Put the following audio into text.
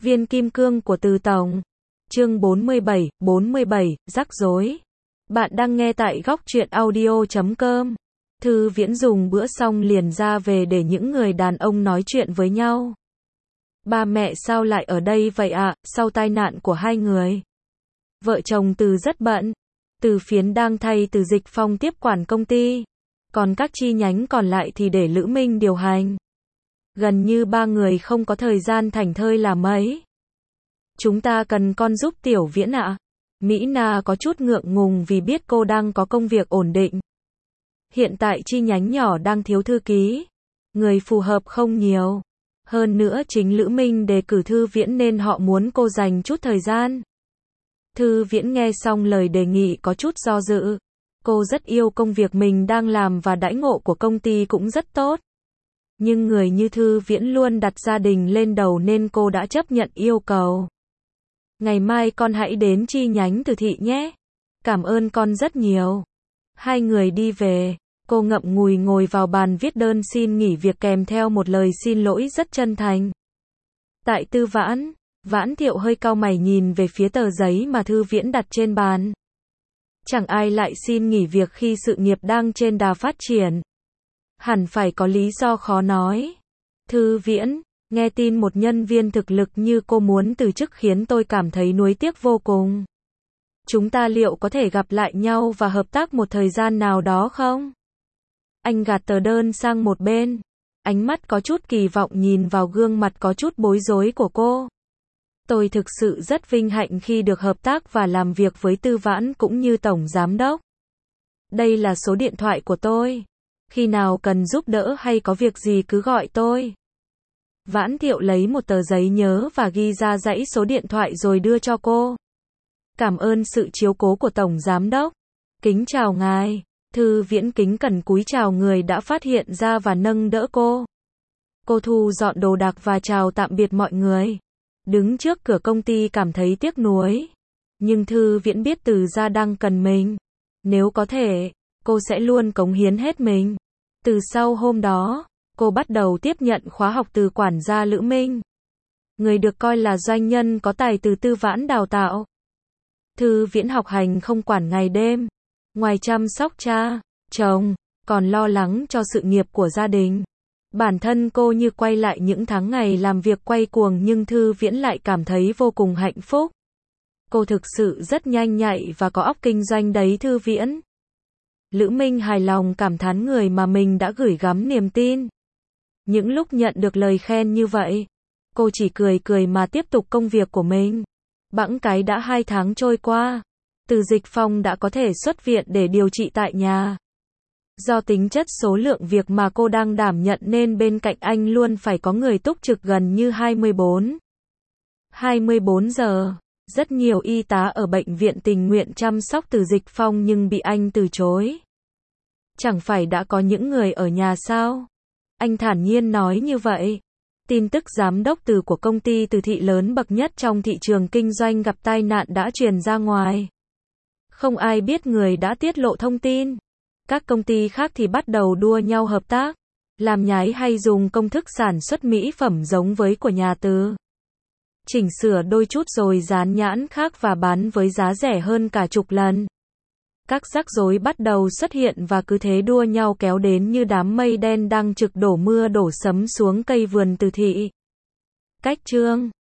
Viên kim cương của Từ Tổng. Chương 47, rắc rối. Bạn đang nghe tại góc truyện audio.com. Thư Viễn dùng bữa xong liền ra về để những người đàn ông nói chuyện với nhau. Ba mẹ sao lại ở đây vậy ạ, sau tai nạn của hai người? Vợ chồng Từ rất bận. Từ Phiến đang thay Từ Dịch Phong tiếp quản công ty. Còn các chi nhánh còn lại thì để Lữ Minh điều hành. Gần như ba người không có thời gian thảnh thơi làm mấy. Chúng ta cần con giúp Tiểu Viễn ạ. Mỹ Na có chút ngượng ngùng vì biết cô đang có công việc ổn định. Hiện tại chi nhánh nhỏ đang thiếu thư ký. Người phù hợp không nhiều. Hơn nữa chính Lữ Minh đề cử Thư Viễn nên họ muốn cô dành chút thời gian. Thư Viễn nghe xong lời đề nghị có chút do dự. Cô rất yêu công việc mình đang làm và đãi ngộ của công ty cũng rất tốt. Nhưng người như Thư Viễn luôn đặt gia đình lên đầu nên cô đã chấp nhận yêu cầu. Ngày mai con hãy đến chi nhánh Từ thị nhé. Cảm ơn con rất nhiều. Hai người đi về. Cô ngậm ngùi ngồi vào bàn viết đơn xin nghỉ việc kèm theo một lời xin lỗi rất chân thành. Tại Tư Vãn, Vãn Thiệu hơi cau mày nhìn về phía tờ giấy mà Thư Viễn đặt trên bàn. Chẳng ai lại xin nghỉ việc khi sự nghiệp đang trên đà phát triển. Hẳn phải có lý do khó nói. Thư Viễn, nghe tin một nhân viên thực lực như cô muốn từ chức khiến tôi cảm thấy nuối tiếc vô cùng. Chúng ta liệu có thể gặp lại nhau và hợp tác một thời gian nào đó không? Anh gạt tờ đơn sang một bên. Ánh mắt có chút kỳ vọng nhìn vào gương mặt có chút bối rối của cô. Tôi thực sự rất vinh hạnh khi được hợp tác và làm việc với Tư Vãn cũng như Tổng Giám đốc. Đây là số điện thoại của tôi. Khi nào cần giúp đỡ hay có việc gì cứ gọi tôi. Vãn Thiệu lấy một tờ giấy nhớ và ghi ra dãy số điện thoại rồi đưa cho cô. Cảm ơn sự chiếu cố của Tổng Giám đốc. Kính chào ngài. Thư Viễn kính cẩn cúi chào người đã phát hiện ra và nâng đỡ cô. Cô thu dọn đồ đạc và chào tạm biệt mọi người. Đứng trước cửa công ty cảm thấy tiếc nuối. Nhưng Thư Viễn biết Từ gia đang cần mình. Nếu có thể, cô sẽ luôn cống hiến hết mình. Từ sau hôm đó, cô bắt đầu tiếp nhận khóa học từ quản gia Lữ Minh. Người được coi là doanh nhân có tài từ Tư Vãn đào tạo. Thư Viễn học hành không quản ngày đêm. Ngoài chăm sóc cha, chồng, còn lo lắng cho sự nghiệp của gia đình. Bản thân cô như quay lại những tháng ngày làm việc quay cuồng nhưng Thư Viễn lại cảm thấy vô cùng hạnh phúc. Cô thực sự rất nhanh nhạy và có óc kinh doanh đấy Thư Viễn. Lữ Minh hài lòng cảm thán người mà mình đã gửi gắm niềm tin. Những lúc nhận được lời khen như vậy, cô chỉ cười cười mà tiếp tục công việc của mình. Bẵng cái đã 2 tháng trôi qua, Từ Dịch Phong đã có thể xuất viện để điều trị tại nhà. Do tính chất số lượng việc mà cô đang đảm nhận nên bên cạnh anh luôn phải có người túc trực gần như 24 giờ. Rất nhiều y tá ở bệnh viện tình nguyện chăm sóc Từ Dịch Phong nhưng bị anh từ chối. Chẳng phải đã có những người ở nhà sao? Anh thản nhiên nói như vậy. Tin tức giám đốc Từ của công ty Từ thị lớn bậc nhất trong thị trường kinh doanh gặp tai nạn đã truyền ra ngoài. Không ai biết người đã tiết lộ thông tin. Các công ty khác thì bắt đầu đua nhau hợp tác, làm nhái hay dùng công thức sản xuất mỹ phẩm giống với của nhà Từ. Chỉnh sửa đôi chút rồi dán nhãn khác và bán với giá rẻ hơn cả chục lần. Các rắc rối bắt đầu xuất hiện và cứ thế đua nhau kéo đến như đám mây đen đang trực đổ mưa đổ sấm xuống cây vườn Từ thị. Cách chương